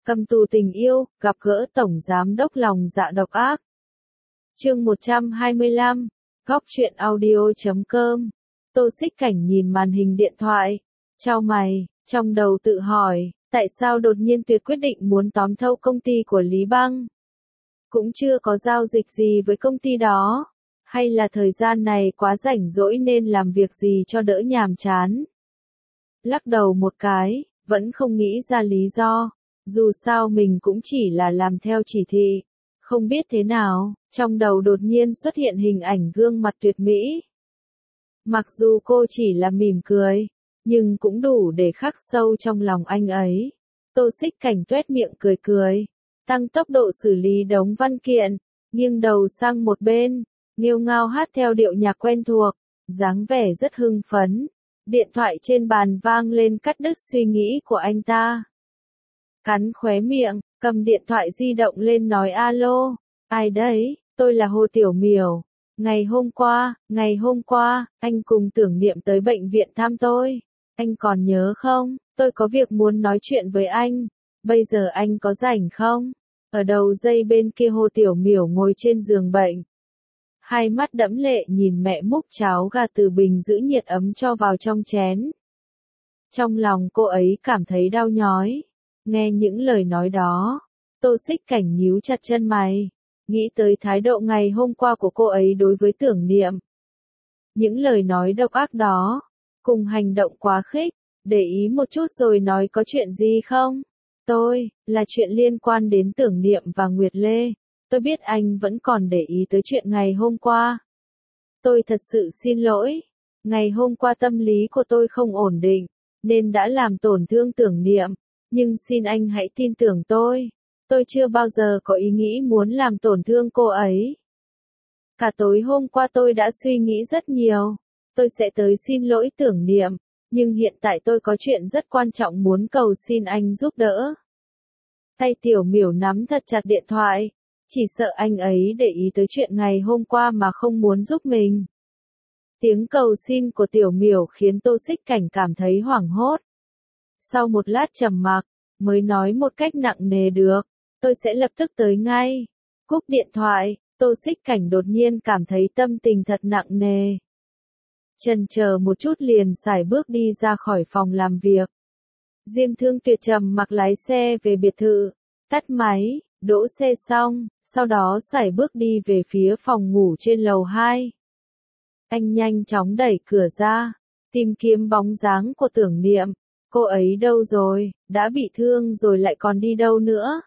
Cầm tù tình yêu, gặp gỡ Tổng Giám đốc lòng dạ độc ác. Chương 125, Góc truyện audio.com. Tô Xích Cảnh nhìn màn hình điện thoại, chau mày, trong đầu tự hỏi, tại sao đột nhiên tuyệt quyết định muốn tóm thâu công ty của Lý Băng? Cũng chưa có giao dịch gì với công ty đó, hay là thời gian này quá rảnh rỗi nên làm việc gì cho đỡ nhàm chán? Lắc đầu một cái, vẫn không nghĩ ra lý do. Dù sao mình cũng chỉ là làm theo chỉ thị. Không biết thế nào, trong đầu đột nhiên xuất hiện hình ảnh gương mặt tuyệt mỹ. Mặc dù cô chỉ là mỉm cười, nhưng cũng đủ để khắc sâu trong lòng anh ấy. Tô Xích Cảnh tuét miệng cười cười, tăng tốc độ xử lý đống văn kiện, nghiêng đầu sang một bên, nghêu ngao hát theo điệu nhạc quen thuộc, dáng vẻ rất hưng phấn. Điện thoại trên bàn vang lên cắt đứt suy nghĩ của anh ta. Cắn khóe miệng, cầm điện thoại di động lên nói alo, ai đấy, tôi là Hồ Tiểu Miểu. Ngày hôm qua, anh cùng Tưởng Niệm tới bệnh viện thăm tôi. Anh còn nhớ không, tôi có việc muốn nói chuyện với anh. Bây giờ anh có rảnh không? Ở đầu dây bên kia Hồ Tiểu Miểu ngồi trên giường bệnh. Hai mắt đẫm lệ nhìn mẹ múc cháo gà từ bình giữ nhiệt ấm cho vào trong chén. Trong lòng cô ấy cảm thấy đau nhói. Nghe những lời nói đó, Tô Xích Cảnh nhíu chặt chân mày, nghĩ tới thái độ ngày hôm qua của cô ấy đối với Tưởng Niệm. Những lời nói độc ác đó, cùng hành động quá khích, để ý một chút rồi nói có chuyện gì không? Là chuyện liên quan đến Tưởng Niệm và Nguyệt Lê. Tôi biết anh vẫn còn để ý tới chuyện ngày hôm qua. Tôi thật sự xin lỗi, ngày hôm qua tâm lý của tôi không ổn định, nên đã làm tổn thương Tưởng Niệm. Nhưng xin anh hãy tin tưởng tôi chưa bao giờ có ý nghĩ muốn làm tổn thương cô ấy. Cả tối hôm qua tôi đã suy nghĩ rất nhiều, tôi sẽ tới xin lỗi Tưởng Niệm, nhưng hiện tại tôi có chuyện rất quan trọng muốn cầu xin anh giúp đỡ. Tay Tiểu Miểu nắm thật chặt điện thoại, chỉ sợ anh ấy để ý tới chuyện ngày hôm qua mà không muốn giúp mình. Tiếng cầu xin của Tiểu Miểu khiến Tô Xích Cảnh cảm thấy hoảng hốt. Sau một lát trầm mặc, mới nói một cách nặng nề được, tôi sẽ lập tức tới ngay. Cúp điện thoại, Tô Xích Cảnh đột nhiên cảm thấy tâm tình thật nặng nề. Chần chờ một chút liền sải bước đi ra khỏi phòng làm việc. Diêm Thương Tuyệt trầm mặc lái xe về biệt thự, tắt máy, đỗ xe xong, sau đó sải bước đi về phía phòng ngủ trên lầu 2. Anh nhanh chóng đẩy cửa ra, tìm kiếm bóng dáng của Tưởng Niệm. Cô ấy đâu rồi, đã bị thương rồi lại còn đi đâu nữa?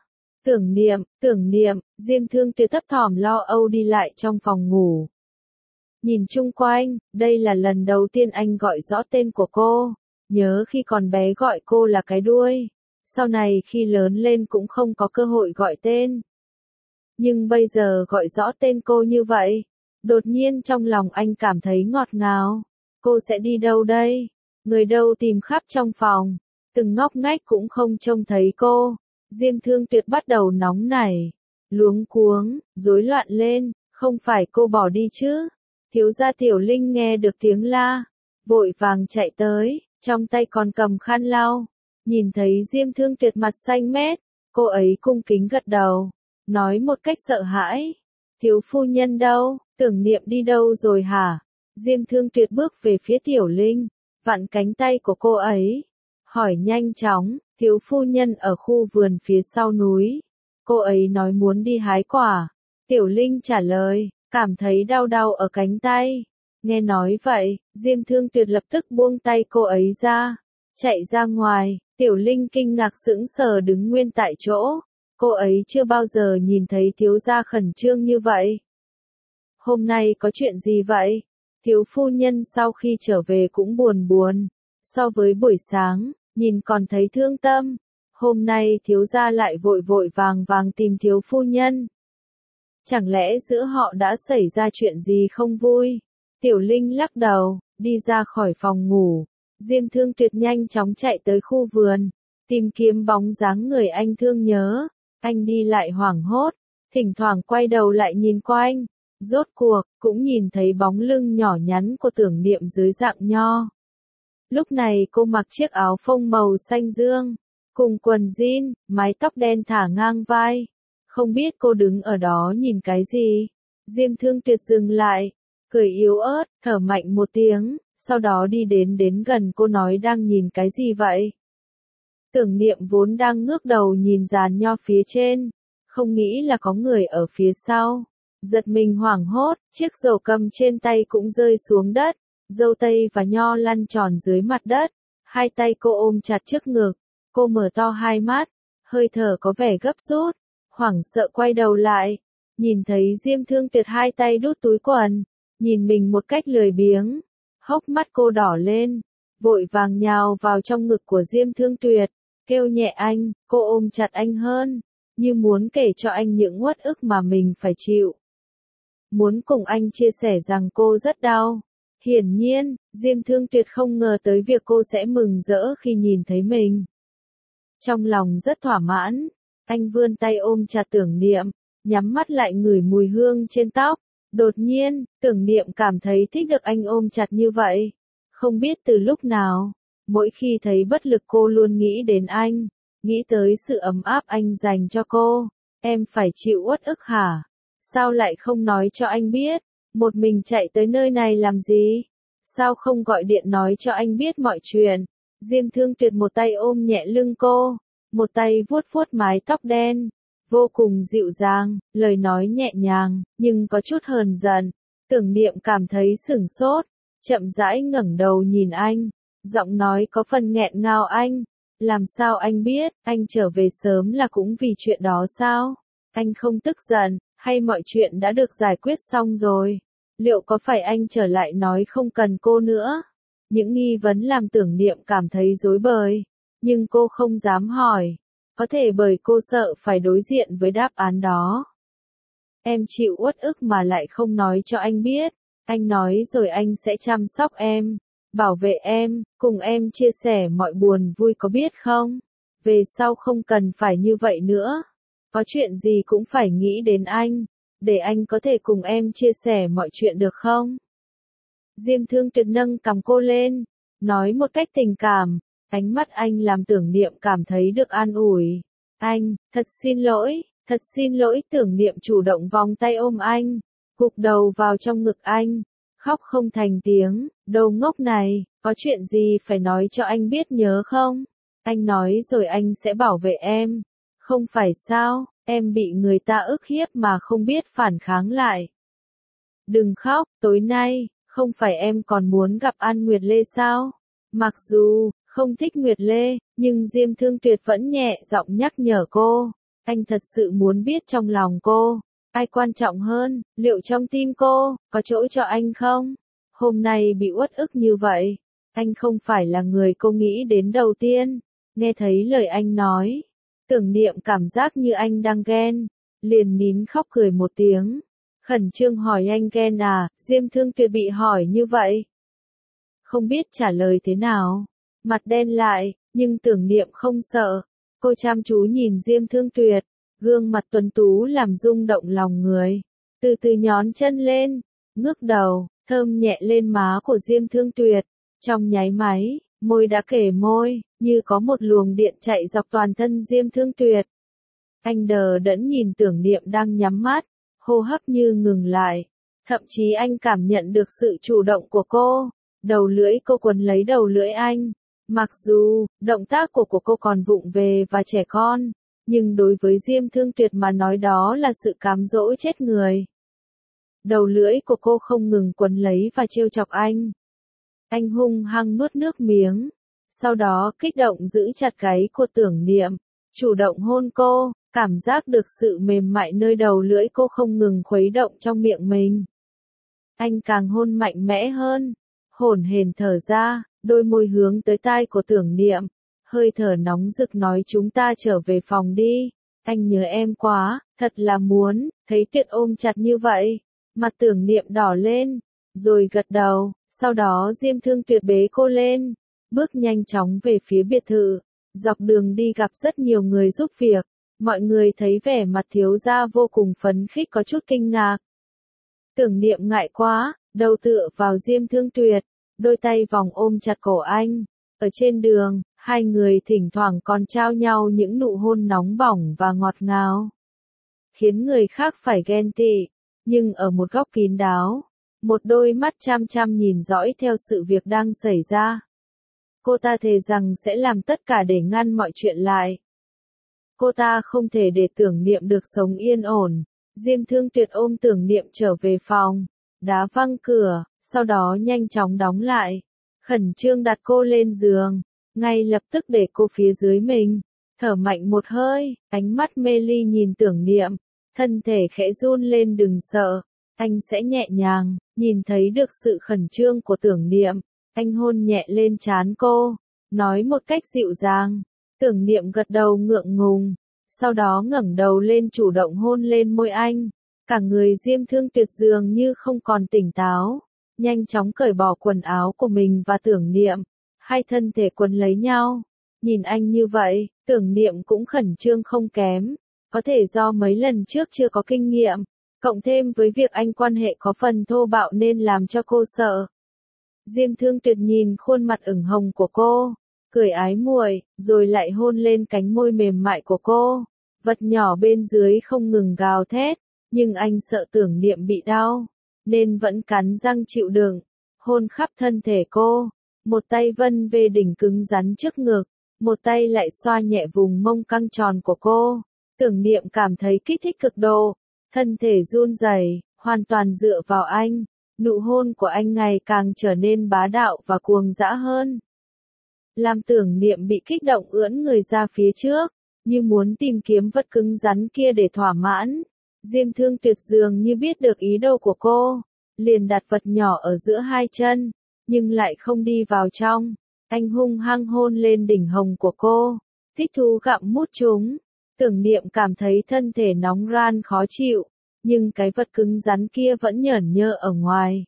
Tưởng Niệm, Diêm Thương Tuyệt thấp thỏm lo âu đi lại trong phòng ngủ. Nhìn chung quanh, đây là lần đầu tiên anh gọi rõ tên của cô. Nhớ khi còn bé gọi cô là cái đuôi. Sau này khi lớn lên cũng không có cơ hội gọi tên. Nhưng bây giờ gọi rõ tên cô như vậy, đột nhiên trong lòng anh cảm thấy ngọt ngào. Cô sẽ đi đâu đây? Người đâu tìm khắp trong phòng, từng ngóc ngách cũng không trông thấy cô. Diêm Thương Tuyệt bắt đầu nóng nảy, luống cuống, rối loạn lên, không phải cô bỏ đi chứ? Thiếu gia Tiểu Linh nghe được tiếng la, vội vàng chạy tới, trong tay còn cầm khăn lau. Nhìn thấy Diêm Thương Tuyệt mặt xanh mét, cô ấy cung kính gật đầu, nói một cách sợ hãi, thiếu phu nhân đâu, Tưởng Niệm đi đâu rồi hả? Diêm Thương Tuyệt bước về phía Tiểu Linh, vặn cánh tay của cô ấy, hỏi nhanh chóng, thiếu phu nhân ở khu vườn phía sau núi. Cô ấy nói muốn đi hái quả. Tiểu Linh trả lời, cảm thấy đau đau ở cánh tay. Nghe nói vậy, Diêm Thương Tuyệt lập tức buông tay cô ấy ra, chạy ra ngoài. Tiểu Linh kinh ngạc sững sờ đứng nguyên tại chỗ. Cô ấy chưa bao giờ nhìn thấy thiếu gia khẩn trương như vậy. Hôm nay có chuyện gì vậy? Thiếu phu nhân sau khi trở về cũng buồn. So với buổi sáng, nhìn còn thấy thương tâm. Hôm nay thiếu gia lại vội vàng tìm thiếu phu nhân. Chẳng lẽ giữa họ đã xảy ra chuyện gì không vui? Tiểu Linh lắc đầu, đi ra khỏi phòng ngủ. Diêm Thương Tuyệt nhanh chóng chạy tới khu vườn, tìm kiếm bóng dáng người anh thương nhớ. Anh đi lại hoảng hốt, thỉnh thoảng quay đầu lại nhìn quanh. Rốt cuộc, cũng nhìn thấy bóng lưng nhỏ nhắn của Tưởng Niệm dưới dạng nho. Lúc này cô mặc chiếc áo phông màu xanh dương. cùng quần jean, mái tóc đen thả ngang vai. Không biết cô đứng ở đó nhìn cái gì? Diêm Thương Tuyệt dừng lại, cười yếu ớt, thở mạnh một tiếng, sau đó đi đến gần cô nói đang nhìn cái gì vậy? Tưởng Niệm vốn đang ngước đầu nhìn giàn nho phía trên, không nghĩ là có người ở phía sau. Giật mình hoảng hốt, chiếc dầu cầm trên tay cũng rơi xuống đất, dâu tây và nho lăn tròn dưới mặt đất. Hai tay cô ôm chặt trước ngực, cô mở to hai mắt, hơi thở có vẻ gấp rút, hoảng sợ quay đầu lại, nhìn thấy Diêm Thương Tuyệt hai tay đút túi quần, nhìn mình một cách lười biếng, hốc mắt cô đỏ lên, vội vàng nhào vào trong ngực của Diêm Thương Tuyệt, kêu nhẹ anh, cô ôm chặt anh hơn, như muốn kể cho anh những uất ức mà mình phải chịu. Muốn cùng anh chia sẻ rằng cô rất đau. Hiển nhiên, Diêm Thương Tuyệt không ngờ tới việc cô sẽ mừng rỡ khi nhìn thấy mình. Trong lòng rất thỏa mãn, anh vươn tay ôm chặt Tưởng Niệm, nhắm mắt lại ngửi mùi hương trên tóc. Đột nhiên, Tưởng Niệm cảm thấy thích được anh ôm chặt như vậy. Không biết từ lúc nào, mỗi khi thấy bất lực cô luôn nghĩ đến anh, nghĩ tới sự ấm áp anh dành cho cô. Em phải chịu uất ức hả? Sao lại không nói cho anh biết? Một mình chạy tới nơi này làm gì? Sao không gọi điện nói cho anh biết mọi chuyện? Diêm Thương Tuyệt một tay ôm nhẹ lưng cô, một tay vuốt vuốt mái tóc đen, vô cùng dịu dàng, lời nói nhẹ nhàng, nhưng có chút hờn giận. Tưởng Niệm cảm thấy sửng sốt, chậm rãi ngẩng đầu nhìn anh, giọng nói có phần nghẹn ngào anh. Làm sao anh biết, anh trở về sớm là cũng vì chuyện đó sao? Anh không tức giận, hay mọi chuyện đã được giải quyết xong rồi? Liệu có phải anh trở lại nói không cần cô nữa? Những nghi vấn làm Tưởng Niệm cảm thấy rối bời, nhưng cô không dám hỏi. Có thể bởi cô sợ phải đối diện với đáp án đó. Em chịu uất ức mà lại không nói cho anh biết. Anh nói rồi anh sẽ chăm sóc em, bảo vệ em, cùng em chia sẻ mọi buồn vui có biết không? Về sau không cần phải như vậy nữa. Có chuyện gì cũng phải nghĩ đến anh, để anh có thể cùng em chia sẻ mọi chuyện được không? Diêm Thương Tuyệt nâng cằm cô lên, nói một cách tình cảm, ánh mắt anh làm Tưởng Niệm cảm thấy được an ủi. Anh, thật xin lỗi, Tưởng Niệm chủ động vòng tay ôm anh, gục đầu vào trong ngực anh, khóc không thành tiếng, đồ ngốc này, có chuyện gì phải nói cho anh biết nhớ không? Anh nói rồi anh sẽ bảo vệ em. Không phải sao, em bị người ta ức hiếp mà không biết phản kháng lại. Đừng khóc, tối nay, không phải em còn muốn gặp An Nguyệt Lê sao? Mặc dù, không thích Nguyệt Lê, nhưng Diêm Thương Tuyệt vẫn nhẹ giọng nhắc nhở cô. Anh thật sự muốn biết trong lòng cô, ai quan trọng hơn, liệu trong tim cô, có chỗ cho anh không? Hôm nay bị uất ức như vậy, anh không phải là người cô nghĩ đến đầu tiên. Nghe thấy lời anh nói, Tưởng Niệm cảm giác như anh đang ghen, liền nín khóc cười một tiếng. Khẩn trương hỏi anh ghen à? Diêm Thương Tuyệt bị hỏi như vậy, không biết trả lời thế nào, mặt đen lại, nhưng Tưởng Niệm không sợ. Cô chăm chú nhìn Diêm Thương Tuyệt, gương mặt tuấn tú làm rung động lòng người. Từ từ nhón chân lên, ngước đầu, thơm nhẹ lên má của Diêm Thương Tuyệt. Trong nháy máy, môi đã kề môi, như có một luồng điện chạy dọc toàn thân Diêm Thương Tuyệt. Anh đờ đẫn nhìn Tưởng Niệm đang nhắm mắt, hô hấp như ngừng lại. Thậm chí anh cảm nhận được sự chủ động của cô. Đầu lưỡi cô quấn lấy đầu lưỡi anh. Mặc dù, động tác của cô còn vụng về và trẻ con, nhưng đối với Diêm Thương Tuyệt mà nói đó là sự cám dỗ chết người. Đầu lưỡi của cô không ngừng quấn lấy và trêu chọc anh. Anh hung hăng nuốt nước miếng, sau đó kích động giữ chặt gáy của Tưởng Niệm, chủ động hôn cô, cảm giác được sự mềm mại nơi đầu lưỡi cô không ngừng khuấy động trong miệng mình. Anh càng hôn mạnh mẽ hơn, hổn hển thở ra, đôi môi hướng tới tai của Tưởng Niệm, hơi thở nóng rực nói chúng ta trở về phòng đi, anh nhớ em quá, thật là muốn, thấy Tuyệt ôm chặt như vậy, mặt Tưởng Niệm đỏ lên, rồi gật đầu, sau đó Diêm Thương Tuyệt bế cô lên, bước nhanh chóng về phía biệt thự, dọc đường đi gặp rất nhiều người giúp việc, mọi người thấy vẻ mặt thiếu gia vô cùng phấn khích có chút kinh ngạc. Tưởng Niệm ngại quá, đầu tựa vào Diêm Thương Tuyệt, đôi tay vòng ôm chặt cổ anh. Ở trên đường, Hai người thỉnh thoảng còn trao nhau những nụ hôn nóng bỏng và ngọt ngào, khiến người khác phải ghen tị. Nhưng ở một góc kín đáo, một đôi mắt chăm chăm nhìn dõi theo sự việc đang xảy ra. Cô ta thề rằng sẽ làm tất cả để ngăn mọi chuyện lại. Cô ta không thể để Tưởng Niệm được sống yên ổn. Diêm Thương Tuyệt ôm Tưởng Niệm trở về phòng, đá văng cửa, sau đó nhanh chóng đóng lại. Khẩn trương đặt cô lên giường, ngay lập tức để cô phía dưới mình. Thở mạnh một hơi, ánh mắt mê ly nhìn Tưởng Niệm, thân thể khẽ run lên. Đừng sợ, anh sẽ nhẹ nhàng. Nhìn thấy được sự khẩn trương của Tưởng Niệm, anh hôn nhẹ lên trán cô, nói một cách dịu dàng. Tưởng Niệm gật đầu ngượng ngùng, sau đó ngẩng đầu lên chủ động hôn lên môi anh. Cả người Diêm Thương Tuyệt dường như không còn tỉnh táo, nhanh chóng cởi bỏ quần áo của mình và Tưởng Niệm. Hai thân thể quấn lấy nhau. Nhìn anh như vậy, Tưởng Niệm cũng khẩn trương không kém. Có thể do mấy lần trước chưa có kinh nghiệm, cộng thêm với việc anh quan hệ có phần thô bạo nên làm cho cô sợ. Diêm Thương Tuyệt nhìn khuôn mặt ửng hồng của cô, cười ái muội, rồi lại hôn lên cánh môi mềm mại của cô. Vật nhỏ bên dưới không ngừng gào thét, nhưng anh sợ Tưởng Niệm bị đau, nên vẫn cắn răng chịu đựng, hôn khắp thân thể cô. Một tay vân về đỉnh cứng rắn trước ngực, một tay lại xoa nhẹ vùng mông căng tròn của cô. Tưởng Niệm cảm thấy kích thích cực độ, thân thể run rẩy, hoàn toàn dựa vào anh. Nụ hôn của anh ngày càng trở nên bá đạo và cuồng dã hơn, làm Tưởng Niệm bị kích động ưỡn người ra phía trước, như muốn tìm kiếm vật cứng rắn kia để thỏa mãn. Diêm Thương Tuyệt dường như biết được ý đồ của cô, liền đặt vật nhỏ ở giữa hai chân, nhưng lại không đi vào trong. Anh hung hăng hôn lên đỉnh hồng của cô, thích thú gặm mút chúng. Tưởng Niệm cảm thấy thân thể nóng ran khó chịu, nhưng cái vật cứng rắn kia vẫn nhởn nhơ ở ngoài.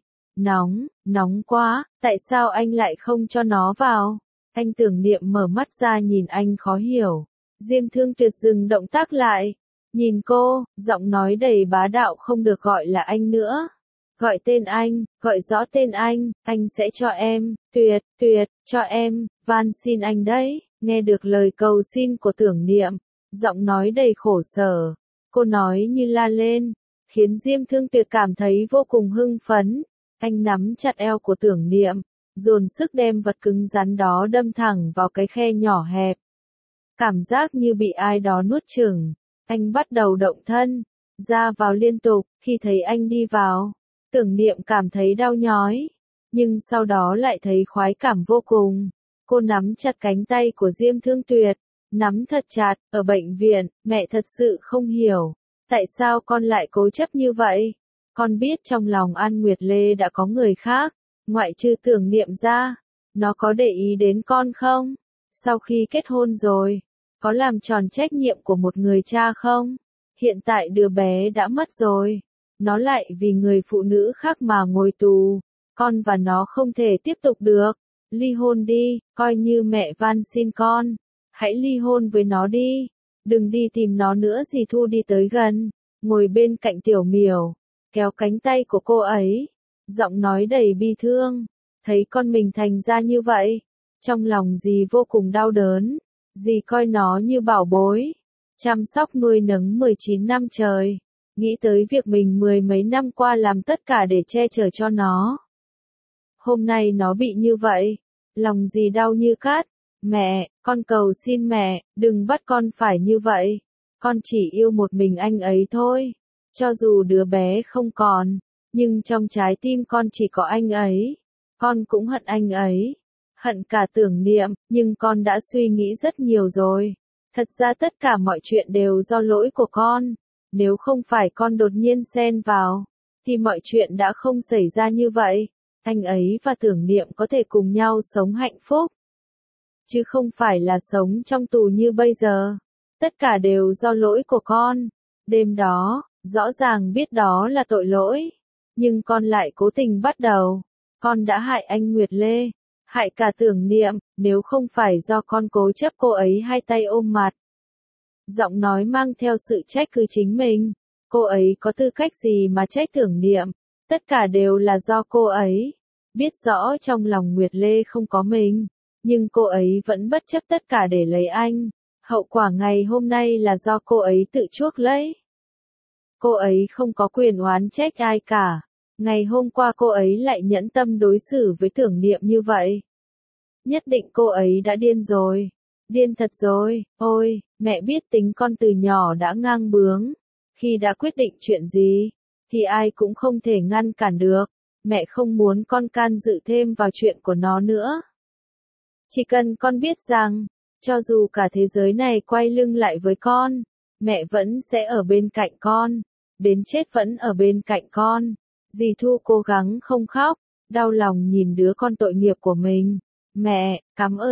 Nóng quá, tại sao anh lại không cho nó vào? Anh Tưởng Niệm mở mắt ra nhìn anh khó hiểu. Diêm Thương Tuyệt dừng động tác lại, nhìn cô, giọng nói đầy bá đạo. Không được gọi là anh nữa. Gọi tên anh, gọi rõ tên anh sẽ cho em, tuyệt, cho em, van xin anh đấy. Nghe được lời cầu xin của Tưởng Niệm, giọng nói đầy khổ sở, cô nói như la lên, khiến Diêm Thương Tuyệt cảm thấy vô cùng hưng phấn. Anh nắm chặt eo của Tưởng Niệm, dồn sức đem vật cứng rắn đó đâm thẳng vào cái khe nhỏ hẹp. Cảm giác như bị ai đó nuốt chửng. Anh bắt đầu động thân, ra vào liên tục. Khi thấy anh đi vào, Tưởng Niệm cảm thấy đau nhói, nhưng sau đó lại thấy khoái cảm vô cùng. Cô nắm chặt cánh tay của Diêm Thương Tuyệt, nắm thật chặt. Ở bệnh viện, mẹ thật sự không hiểu, tại sao con lại cố chấp như vậy. Con biết trong lòng An Nguyệt Lê đã có người khác, ngoại trừ Tưởng Niệm ra. Nó có để ý đến con không? Sau khi kết hôn rồi, có làm tròn trách nhiệm của một người cha không? Hiện tại đứa bé đã mất rồi, nó lại vì người phụ nữ khác mà ngồi tù. Con và nó không thể tiếp tục được. Ly hôn đi, coi như mẹ van xin con. Hãy ly hôn với nó đi. Đừng đi tìm nó nữa. Dì Thu đi tới gần, ngồi bên cạnh Tiểu Miểu, kéo cánh tay của cô ấy, giọng nói đầy bi thương. Thấy con mình thành ra như vậy, trong lòng dì vô cùng đau đớn. Dì coi nó như bảo bối, chăm sóc nuôi nấng 19 năm trời, nghĩ tới việc mình mười mấy năm qua làm tất cả để che chở cho nó. Hôm nay nó bị như vậy, lòng dì đau như cát. Mẹ, con cầu xin mẹ, đừng bắt con phải như vậy. Con chỉ yêu một mình anh ấy thôi. Cho dù đứa bé không còn, nhưng trong trái tim con chỉ có anh ấy. Con cũng hận anh ấy, hận cả Tưởng Niệm, nhưng con đã suy nghĩ rất nhiều rồi. Thật ra tất cả mọi chuyện đều do lỗi của con. Nếu không phải con đột nhiên xen vào, thì mọi chuyện đã không xảy ra như vậy. Anh ấy và Tưởng Niệm có thể cùng nhau sống hạnh phúc, chứ không phải là sống trong tù như bây giờ. Tất cả đều do lỗi của con. Đêm đó, rõ ràng biết đó là tội lỗi, nhưng con lại cố tình bắt đầu. Con đã hại anh Nguyệt Lê, hại cả Tưởng Niệm. Nếu không phải do con cố chấp, cô ấy hai tay ôm mặt, giọng nói mang theo sự trách cứ chính mình. Cô ấy có tư cách gì mà trách Tưởng Niệm? Tất cả đều là do cô ấy. Biết rõ trong lòng Nguyệt Lê không có mình, nhưng cô ấy vẫn bất chấp tất cả để lấy anh. Hậu quả ngày hôm nay là do cô ấy tự chuốc lấy. Cô ấy không có quyền oán trách ai cả. Ngày hôm qua cô ấy lại nhẫn tâm đối xử với Tưởng Niệm như vậy. Nhất định cô ấy đã điên rồi. Điên thật rồi. Ôi, mẹ biết tính con từ nhỏ đã ngang bướng. Khi đã quyết định chuyện gì, thì ai cũng không thể ngăn cản được. Mẹ không muốn con can dự thêm vào chuyện của nó nữa. Chỉ cần con biết rằng, cho dù cả thế giới này quay lưng lại với con, mẹ vẫn sẽ ở bên cạnh con. Đến chết vẫn ở bên cạnh con. Dì Thu cố gắng không khóc, đau lòng nhìn đứa con tội nghiệp của mình. Mẹ,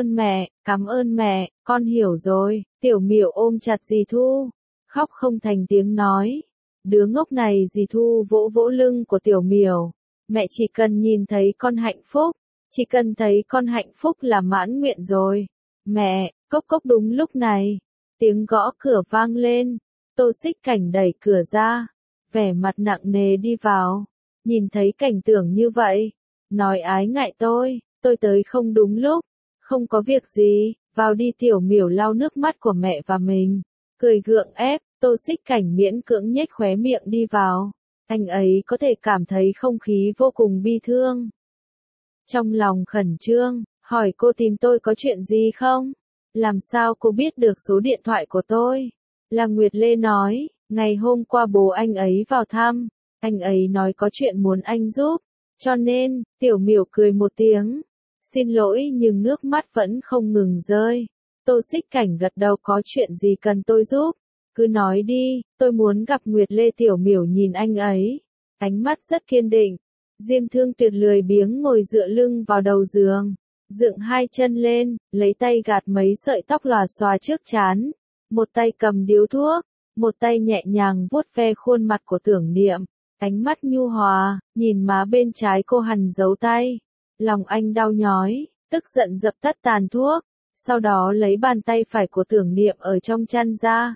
cảm ơn mẹ, con hiểu rồi. Tiểu Miểu ôm chặt dì Thu, khóc không thành tiếng nói. Đứa ngốc này, dì Thu vỗ vỗ lưng của Tiểu Miểu. Mẹ chỉ cần nhìn thấy con hạnh phúc, chỉ cần thấy con hạnh phúc là mãn nguyện rồi. Mẹ, cốc cốc. Đúng lúc này, tiếng gõ cửa vang lên. Tô Xích Cảnh đẩy cửa ra, vẻ mặt nặng nề đi vào. Nhìn thấy cảnh tượng như vậy, nói ái ngại tôi tới không đúng lúc. Không có việc gì, vào đi. Tiểu Miểu lau nước mắt của mẹ và mình, cười gượng ép. Tô Xích Cảnh miễn cưỡng nhếch khóe miệng đi vào. Anh ấy có thể cảm thấy không khí vô cùng bi thương. Trong lòng khẩn trương, hỏi cô tìm tôi có chuyện gì không? Làm sao cô biết được số điện thoại của tôi? Là Nguyệt Lê nói, ngày hôm qua bố anh ấy vào thăm, anh ấy nói có chuyện muốn anh giúp, cho nên, Tiểu Miểu cười một tiếng. Xin lỗi nhưng nước mắt vẫn không ngừng rơi. Tô Xích Cảnh gật đầu. Có chuyện gì cần tôi giúp? Cứ nói đi, tôi muốn gặp Nguyệt Lê. Tiểu Miểu nhìn anh ấy, ánh mắt rất kiên định. Diêm Thương Tuyệt lười biếng ngồi dựa lưng vào đầu giường, dựng hai chân lên, lấy tay gạt mấy sợi tóc lòa xòa trước trán, một tay cầm điếu thuốc, một tay nhẹ nhàng vuốt ve khuôn mặt của Tưởng Niệm, ánh mắt nhu hòa, nhìn má bên trái cô hằn dấu tay. Lòng anh đau nhói, tức giận dập tắt tàn thuốc, sau đó lấy bàn tay phải của Tưởng Niệm ở trong chăn ra.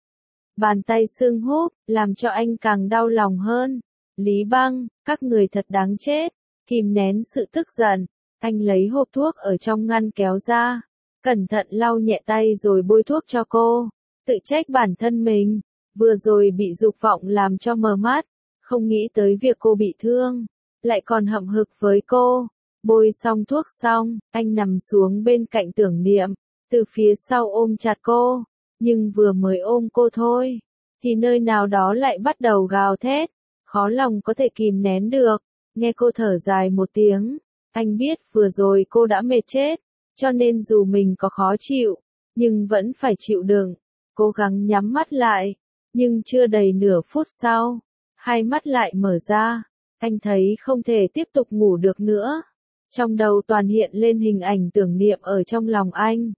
Bàn tay sưng húp, làm cho anh càng đau lòng hơn. Lý Băng, các người thật đáng chết. Kìm nén sự tức giận, anh lấy hộp thuốc ở trong ngăn kéo ra, cẩn thận lau nhẹ tay rồi bôi thuốc cho cô. Tự trách bản thân mình, vừa rồi bị dục vọng làm cho mờ mắt, không nghĩ tới việc cô bị thương, lại còn hậm hực với cô. Bôi xong thuốc xong, anh nằm xuống bên cạnh Tưởng Niệm, từ phía sau ôm chặt cô, nhưng vừa mới ôm cô thôi, thì nơi nào đó lại bắt đầu gào thét, khó lòng có thể kìm nén được. Nghe cô thở dài một tiếng, anh biết vừa rồi cô đã mệt chết, cho nên dù mình có khó chịu, nhưng vẫn phải chịu đựng, cố gắng nhắm mắt lại, nhưng chưa đầy nửa phút sau, hai mắt lại mở ra, anh thấy không thể tiếp tục ngủ được nữa. Trong đầu toàn hiện lên hình ảnh Tưởng Niệm ở trong lòng anh.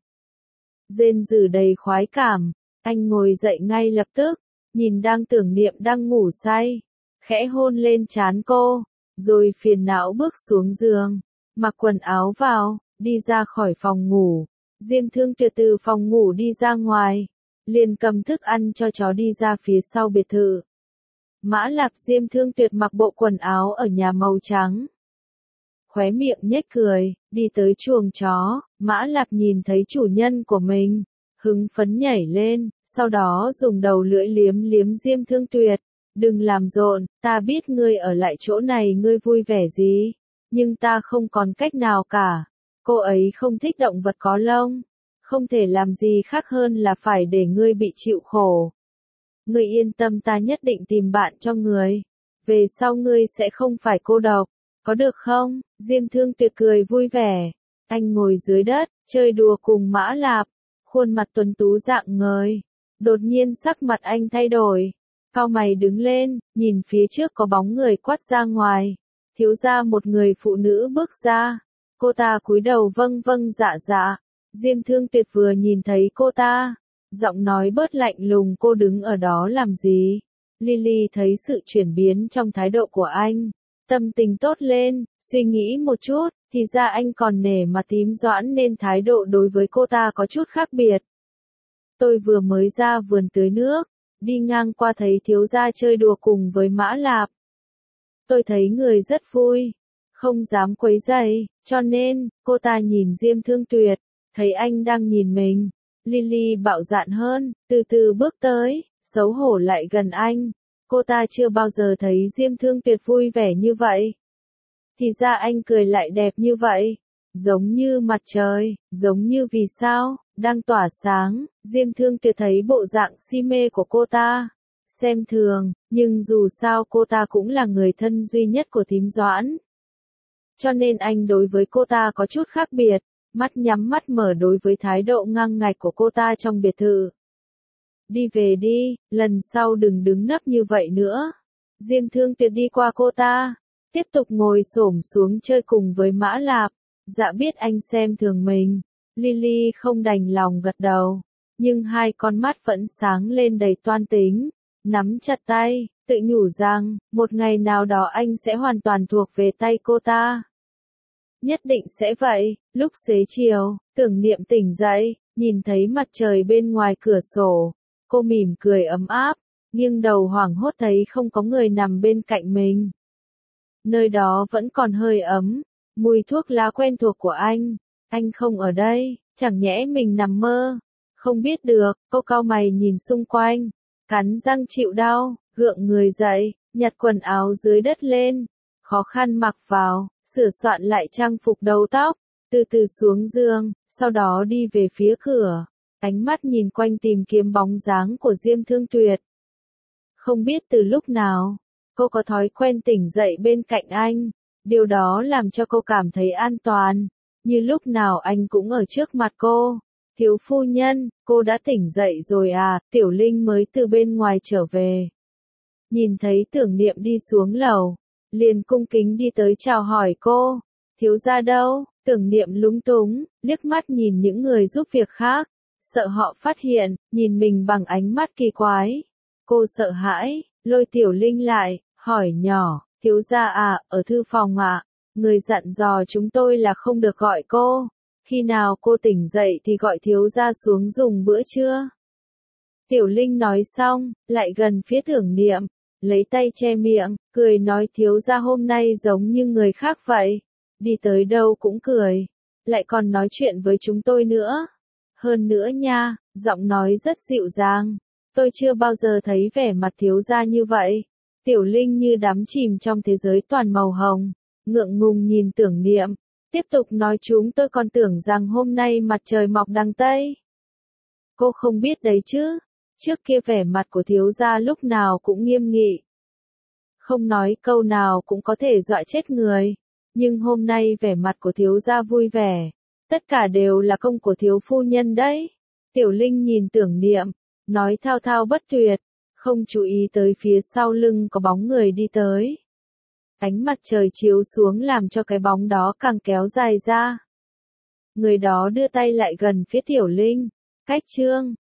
Rên rỉ đầy khoái cảm, anh ngồi dậy ngay lập tức, nhìn Tưởng Niệm đang ngủ say, khẽ hôn lên trán cô, rồi phiền não bước xuống giường, mặc quần áo vào, đi ra khỏi phòng ngủ. Diêm Thương Tuyệt từ phòng ngủ đi ra ngoài, liền cầm thức ăn cho chó đi ra phía sau biệt thự. Mã Lạp. Diêm Thương Tuyệt mặc bộ quần áo ở nhà màu trắng, khóe miệng nhếch cười, đi tới chuồng chó. Mã Lạp nhìn thấy chủ nhân của mình, hứng phấn nhảy lên, sau đó dùng đầu lưỡi liếm liếm Diêm Thương Tuyệt. Đừng làm rộn, ta biết ngươi ở lại chỗ này ngươi vui vẻ gì, nhưng ta không còn cách nào cả. Cô ấy không thích động vật có lông, không thể làm gì khác hơn là phải để ngươi bị chịu khổ. Ngươi yên tâm, ta nhất định tìm bạn cho ngươi, về sau ngươi sẽ không phải cô độc, có được không? Diêm Thương Tuyệt cười vui vẻ, anh ngồi dưới đất, chơi đùa cùng Mã Lạp, khuôn mặt tuấn tú rạng ngời. Đột nhiên sắc mặt anh thay đổi, cau mày đứng lên, nhìn phía trước có bóng người quát ra ngoài. Thiếu gia. Một người phụ nữ bước ra, cô ta cúi đầu vâng vâng dạ dạ. Diêm Thương Tuyệt vừa nhìn thấy cô ta, giọng nói bớt lạnh lùng. Cô đứng ở đó làm gì? Lily thấy sự chuyển biến trong thái độ của anh, tâm tình tốt lên, suy nghĩ một chút, thì ra anh còn nể mặt Tím Doãn nên thái độ đối với cô ta có chút khác biệt. Tôi vừa mới ra vườn tưới nước, đi ngang qua thấy thiếu gia chơi đùa cùng với Mã Lạp. Tôi thấy người rất vui, không dám quấy rầy, Cho nên, cô ta nhìn Diêm Thương Tuyệt, thấy anh đang nhìn mình. Lily bạo dạn hơn, từ từ bước tới, xấu hổ lại gần anh. Cô ta chưa bao giờ thấy Diêm Thương Tuyệt vui vẻ như vậy. Thì ra anh cười lại đẹp như vậy. Giống như mặt trời, giống như vì sao, đang tỏa sáng. Diêm Thương Tuyệt thấy bộ dạng si mê của cô ta. Xem thường, nhưng dù sao cô ta cũng là người thân duy nhất của thím Doãn. Cho nên anh đối với cô ta có chút khác biệt, mắt nhắm mắt mở đối với thái độ ngang ngạch của cô ta trong biệt thự. Đi về đi, lần sau đừng đứng nấp như vậy nữa. Diêm Thương Tuyệt đi qua cô ta, tiếp tục ngồi xổm xuống chơi cùng với Mã Lạp. Dạ biết anh xem thường mình. Lily không đành lòng gật đầu, nhưng hai con mắt vẫn sáng lên đầy toan tính. Nắm chặt tay, tự nhủ rằng, một ngày nào đó anh sẽ hoàn toàn thuộc về tay cô ta. Nhất định sẽ vậy. Lúc xế chiều, Tưởng Niệm tỉnh dậy, nhìn thấy mặt trời bên ngoài cửa sổ. Cô mỉm cười ấm áp, nghiêng đầu hoảng hốt thấy không có người nằm bên cạnh mình. Nơi đó vẫn còn hơi ấm, mùi thuốc lá quen thuộc của anh không ở đây, chẳng nhẽ mình nằm mơ. Không biết được, cô cau mày nhìn xung quanh, cắn răng chịu đau, gượng người dậy, nhặt quần áo dưới đất lên, khó khăn mặc vào, sửa soạn lại trang phục đầu tóc, từ từ xuống giường, sau đó đi về phía cửa, ánh mắt nhìn quanh tìm kiếm bóng dáng của Diêm Thương Tuyệt. Không biết từ lúc nào, cô có thói quen tỉnh dậy bên cạnh anh, điều đó làm cho cô cảm thấy an toàn, như lúc nào anh cũng ở trước mặt cô. Thiếu phu nhân, cô đã tỉnh dậy rồi à? Tiểu Linh mới từ bên ngoài trở về. Nhìn thấy Tưởng Niệm đi xuống lầu, liền cung kính đi tới chào hỏi cô. Thiếu gia đâu? Tưởng Niệm lúng túng, liếc mắt nhìn những người giúp việc khác, sợ họ phát hiện, nhìn mình bằng ánh mắt kỳ quái. Cô sợ hãi, lôi Tiểu Linh lại, hỏi nhỏ, thiếu gia à, ở thư phòng ạ. Người dặn dò chúng tôi là không được gọi cô. Khi nào cô tỉnh dậy thì gọi thiếu gia xuống dùng bữa trưa. Tiểu Linh nói xong, lại gần phía Tưởng Niệm, lấy tay che miệng, cười nói thiếu gia hôm nay giống như người khác vậy. Đi tới đâu cũng cười, lại còn nói chuyện với chúng tôi nữa. Hơn nữa nha, giọng nói rất dịu dàng. Tôi chưa bao giờ thấy vẻ mặt thiếu gia như vậy. Tiểu Linh như đắm chìm trong thế giới toàn màu hồng, ngượng ngùng nhìn Tưởng Niệm, tiếp tục nói chúng tôi còn tưởng rằng hôm nay mặt trời mọc đằng Tây. Cô không biết đấy chứ, trước kia vẻ mặt của thiếu gia lúc nào cũng nghiêm nghị. Không nói câu nào cũng có thể dọa chết người, nhưng hôm nay vẻ mặt của thiếu gia vui vẻ, tất cả đều là công của thiếu phu nhân đấy. Tiểu Linh nhìn Tưởng Niệm, nói thao thao bất tuyệt, không chú ý tới phía sau lưng có bóng người đi tới. Ánh mặt trời chiếu xuống làm cho cái bóng đó càng kéo dài ra. Người đó đưa tay lại gần phía Tiểu Linh, cách chương